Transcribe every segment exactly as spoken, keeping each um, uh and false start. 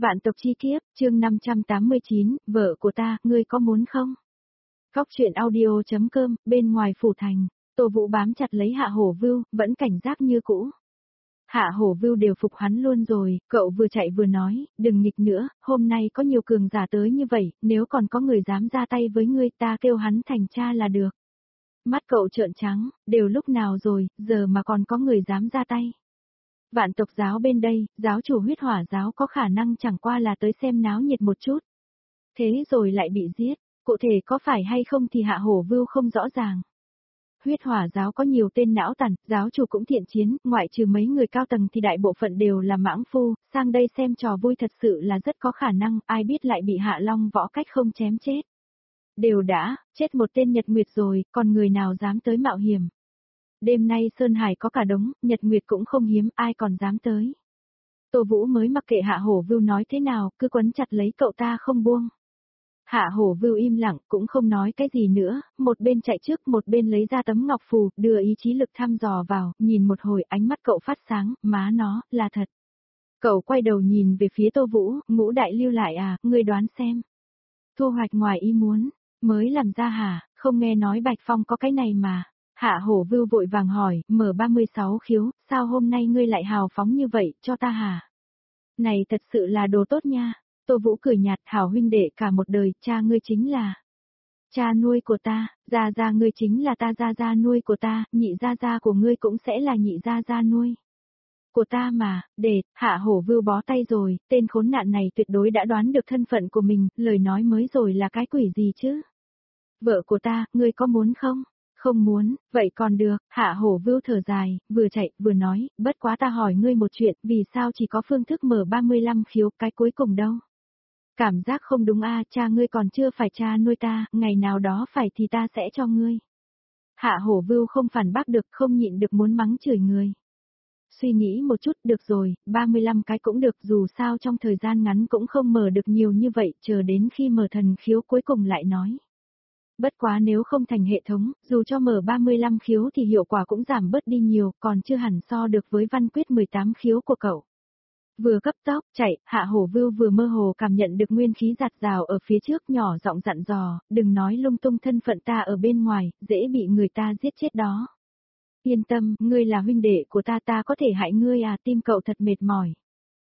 Vạn tộc chi kiếp, chương năm trăm tám mươi chín, vợ của ta, ngươi có muốn không? Góc truyện audio.com, bên ngoài phủ thành, Tô Vũ bám chặt lấy Hạ Hổ Vưu, vẫn cảnh giác như cũ. Hạ Hổ Vưu đều phục hắn luôn rồi, cậu vừa chạy vừa nói, đừng nghịch nữa, hôm nay có nhiều cường giả tới như vậy, nếu còn có người dám ra tay với ngươi ta kêu hắn thành cha là được. Mắt cậu trợn trắng, đều lúc nào rồi, giờ mà còn có người dám ra tay. Vạn tộc giáo bên đây, giáo chủ huyết hỏa giáo có khả năng chẳng qua là tới xem náo nhiệt một chút. Thế rồi lại bị giết, cụ thể có phải hay không thì Hạ Hổ Vưu không rõ ràng. Huyết hỏa giáo có nhiều tên não tàn, giáo chủ cũng thiện chiến, ngoại trừ mấy người cao tầng thì đại bộ phận đều là mãng phu, sang đây xem trò vui thật sự là rất có khả năng, ai biết lại bị Hạ Long võ cách không chém chết. Đều đã, chết một tên Nhật Nguyệt rồi, còn người nào dám tới mạo hiểm. Đêm nay Sơn Hải có cả đống, Nhật Nguyệt cũng không hiếm, ai còn dám tới. Tô Vũ mới mặc kệ Hạ Hổ Vưu nói thế nào, cứ quấn chặt lấy cậu ta không buông. Hạ Hổ Vưu im lặng, cũng không nói cái gì nữa, một bên chạy trước một bên lấy ra tấm ngọc phù, đưa ý chí lực thăm dò vào, nhìn một hồi ánh mắt cậu phát sáng, má nó, là thật. Cậu quay đầu nhìn về phía Tô Vũ, ngũ đại lưu lại à, ngươi đoán xem. Thu hoạch ngoài ý muốn, mới làm ra hả, không nghe nói Bạch Phong có cái này mà. Hạ Hổ Vưu vội vàng hỏi, mở ba mươi sáu khiếu, sao hôm nay ngươi lại hào phóng như vậy, cho ta hả? Này thật sự là đồ tốt nha. Tô Vũ cười nhạt, hảo huynh đệ cả một đời, cha ngươi chính là cha nuôi của ta, gia gia ngươi chính là ta gia gia nuôi của ta, nhị gia gia của ngươi cũng sẽ là nhị gia gia nuôi của ta mà. Để, Hạ Hổ Vưu bó tay rồi, tên khốn nạn này tuyệt đối đã đoán được thân phận của mình, lời nói mới rồi là cái quỷ gì chứ? Vợ của ta, ngươi có muốn không? Không muốn, vậy còn được. Hạ Hổ Vưu thở dài, vừa chạy, vừa nói, bất quá ta hỏi ngươi một chuyện, vì sao chỉ có phương thức mở ba mươi lăm khiếu, cái cuối cùng đâu? Cảm giác không đúng a, cha ngươi còn chưa phải cha nuôi ta, ngày nào đó phải thì ta sẽ cho ngươi. Hạ Hổ Vưu không phản bác được, không nhịn được muốn mắng chửi người. Suy nghĩ một chút, được rồi, ba mươi lăm cái cũng được, dù sao trong thời gian ngắn cũng không mở được nhiều như vậy, chờ đến khi mở thần khiếu cuối cùng lại nói. Bất quá nếu không thành hệ thống, dù cho mở ba mươi lăm khiếu thì hiệu quả cũng giảm bớt đi nhiều, còn chưa hẳn so được với văn quyết mười tám khiếu của cậu. Vừa cấp tốc, chạy, Hạ Hổ Vưu vừa mơ hồ cảm nhận được nguyên khí giạt rào ở phía trước, nhỏ giọng dặn dò, đừng nói lung tung thân phận ta ở bên ngoài, dễ bị người ta giết chết đó. Yên tâm, ngươi là huynh đệ của ta, ta có thể hại ngươi à, tim cậu thật mệt mỏi.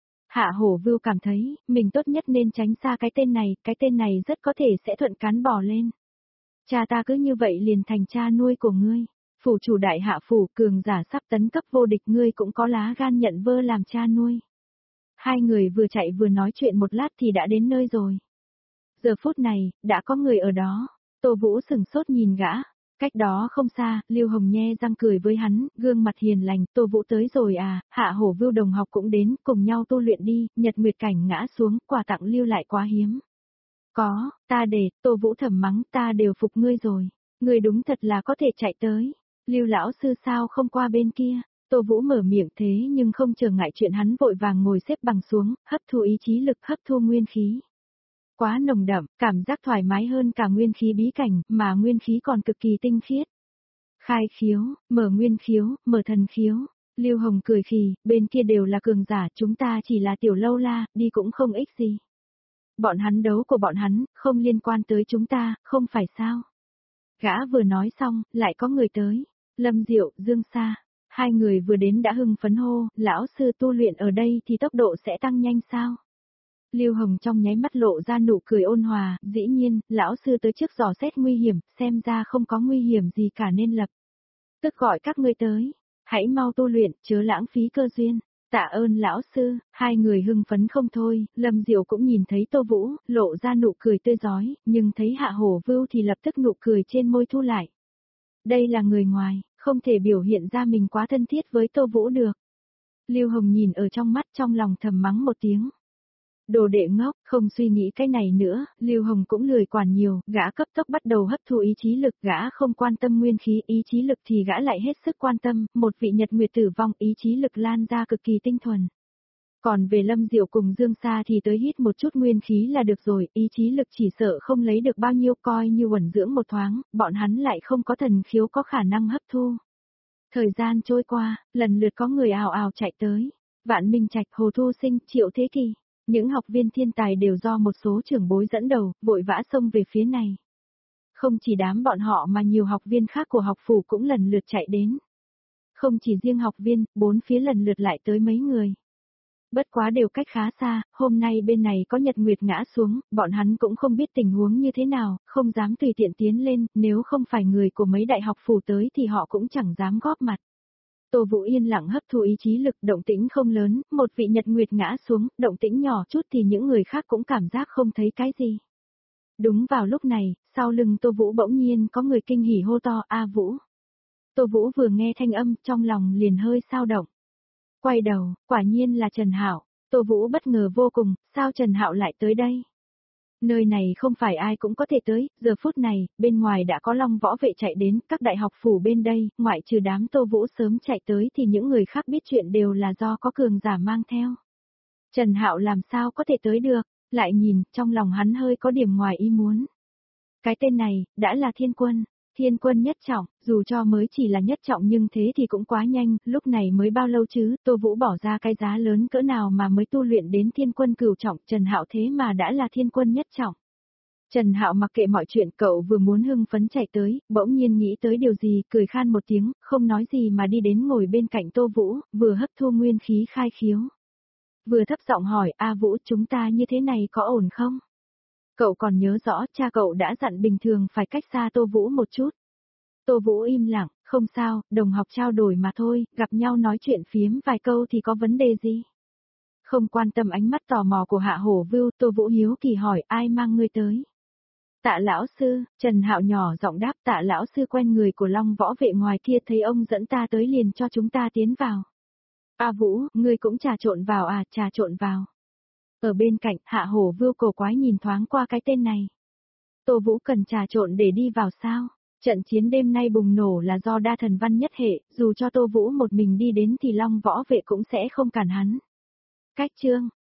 Hạ Hổ Vưu cảm thấy, mình tốt nhất nên tránh xa cái tên này, cái tên này rất có thể sẽ thuận cán bò lên. Cha ta cứ như vậy liền thành cha nuôi của ngươi. Phủ chủ đại hạ phủ, cường giả sắp tấn cấp vô địch, ngươi cũng có lá gan nhận vơ làm cha nuôi. Hai người vừa chạy vừa nói chuyện một lát thì đã đến nơi rồi. Giờ phút này, đã có người ở đó. Tô Vũ sừng sốt nhìn gã. Cách đó không xa, Lưu Hồng nhe răng cười với hắn, gương mặt hiền lành, Tô Vũ tới rồi à, Hạ Hổ Vưu đồng học cũng đến, cùng nhau tu luyện đi, Nhật Nguyệt cảnh ngã xuống, quà tặng lưu lại quá hiếm. Có, ta để, Tô Vũ thầm mắng, ta đều phục ngươi rồi. Ngươi đúng thật là có thể chạy tới. Lưu lão sư sao không qua bên kia? Tô Vũ mở miệng thế nhưng không chờ ngại chuyện, hắn vội vàng ngồi xếp bằng xuống, hấp thu ý chí lực, hấp thu nguyên khí. Quá nồng đậm, cảm giác thoải mái hơn cả nguyên khí bí cảnh, mà nguyên khí còn cực kỳ tinh khiết. Khai khiếu, mở nguyên khiếu, mở thần khiếu. Lưu Hồng cười khì, bên kia đều là cường giả, chúng ta chỉ là tiểu lâu la, đi cũng không ích gì. Bọn hắn đấu của bọn hắn, không liên quan tới chúng ta, không phải sao? Gã vừa nói xong, lại có người tới. Lâm Diệu, Dương Sa. Hai người vừa đến đã hưng phấn hô, lão sư tu luyện ở đây thì tốc độ sẽ tăng nhanh sao? Lưu Hồng trong nháy mắt lộ ra nụ cười ôn hòa, dĩ nhiên, lão sư tới trước dò xét nguy hiểm, xem ra không có nguy hiểm gì cả nên lập tức gọi các ngươi tới. Hãy mau tu luyện, chớ lãng phí cơ duyên. Tạ ơn lão sư. Hai người hưng phấn không thôi, Lâm Diệu cũng nhìn thấy Tô Vũ, lộ ra nụ cười tươi rói, nhưng thấy Hạ Hổ Vưu thì lập tức nụ cười trên môi thu lại. Đây là người ngoài, không thể biểu hiện ra mình quá thân thiết với Tô Vũ được. Lưu Hồng nhìn ở trong mắt, trong lòng thầm mắng một tiếng. Đồ đệ ngốc, không suy nghĩ cái này nữa, Lưu Hồng cũng lười quản nhiều, gã cấp tốc bắt đầu hấp thu ý chí lực, gã không quan tâm nguyên khí, ý chí lực thì gã lại hết sức quan tâm, một vị Nhật Nguyệt tử vong, ý chí lực lan ra cực kỳ tinh thuần. Còn về Lâm Diệu cùng Dương Sa thì tới hít một chút nguyên khí là được rồi, ý chí lực chỉ sợ không lấy được bao nhiêu, coi như uẩn dưỡng một thoáng, bọn hắn lại không có thần khiếu có khả năng hấp thu. Thời gian trôi qua, lần lượt có người ào ào chạy tới. Vạn Minh Trạch, Hồ Thu Sinh, Triệu Thế Kỳ. Những học viên thiên tài đều do một số trưởng bối dẫn đầu, vội vã xông về phía này. Không chỉ đám bọn họ mà nhiều học viên khác của học phủ cũng lần lượt chạy đến. Không chỉ riêng học viên, bốn phía lần lượt lại tới mấy người. Bất quá đều cách khá xa, hôm nay bên này có nhật nguyệt ngã xuống, bọn hắn cũng không biết tình huống như thế nào, không dám tùy tiện tiến lên, nếu không phải người của mấy đại học phủ tới thì họ cũng chẳng dám góp mặt. Tô Vũ yên lặng hấp thu ý chí lực, động tĩnh không lớn, một vị nhật nguyệt ngã xuống, động tĩnh nhỏ chút thì những người khác cũng cảm giác không thấy cái gì. Đúng vào lúc này, sau lưng Tô Vũ bỗng nhiên có người kinh hỉ hô to, A Vũ. Tô Vũ vừa nghe thanh âm, trong lòng liền hơi xao động. Quay đầu, quả nhiên là Trần Hạo. Tô Vũ bất ngờ vô cùng, sao Trần Hạo lại tới đây? Nơi này không phải ai cũng có thể tới, giờ phút này, bên ngoài đã có Long Võ Vệ chạy đến, các đại học phủ bên đây, ngoại trừ đám Tô Vũ sớm chạy tới thì những người khác biết chuyện đều là do có cường giả mang theo. Trần Hạo làm sao có thể tới được, lại nhìn, trong lòng hắn hơi có điểm ngoài ý muốn. Cái tên này, đã là Thiên Quân. Thiên Quân nhất trọng, dù cho mới chỉ là nhất trọng nhưng thế thì cũng quá nhanh, lúc này mới bao lâu chứ, Tô Vũ bỏ ra cái giá lớn cỡ nào mà mới tu luyện đến Thiên Quân cửu trọng, Trần Hạo thế mà đã là Thiên Quân nhất trọng. Trần Hạo mặc kệ mọi chuyện, cậu vừa muốn hưng phấn chạy tới, bỗng nhiên nghĩ tới điều gì, cười khan một tiếng, không nói gì mà đi đến ngồi bên cạnh Tô Vũ, vừa hấp thu nguyên khí khai khiếu. Vừa thấp giọng hỏi, A Vũ, chúng ta như thế này có ổn không? Cậu còn nhớ rõ, cha cậu đã dặn bình thường phải cách xa Tô Vũ một chút. Tô Vũ im lặng, không sao, đồng học trao đổi mà thôi, gặp nhau nói chuyện phiếm vài câu thì có vấn đề gì? Không quan tâm ánh mắt tò mò của Hạ Hổ Vưu, Tô Vũ hiếu kỳ hỏi, ai mang ngươi tới? Tạ lão sư, Trần Hạo nhỏ giọng đáp, Tạ lão sư quen người của Long Võ Vệ ngoài kia, thấy ông dẫn ta tới liền cho chúng ta tiến vào. A Vũ, ngươi cũng trà trộn vào à, trà trộn vào. Ở bên cạnh, Hạ Hổ Vưu cổ quái nhìn thoáng qua cái tên này. Tô Vũ cần trà trộn để đi vào sao? Trận chiến đêm nay bùng nổ là do đa thần văn nhất hệ, dù cho Tô Vũ một mình đi đến thì Long Võ Vệ cũng sẽ không cản hắn. Cách chương,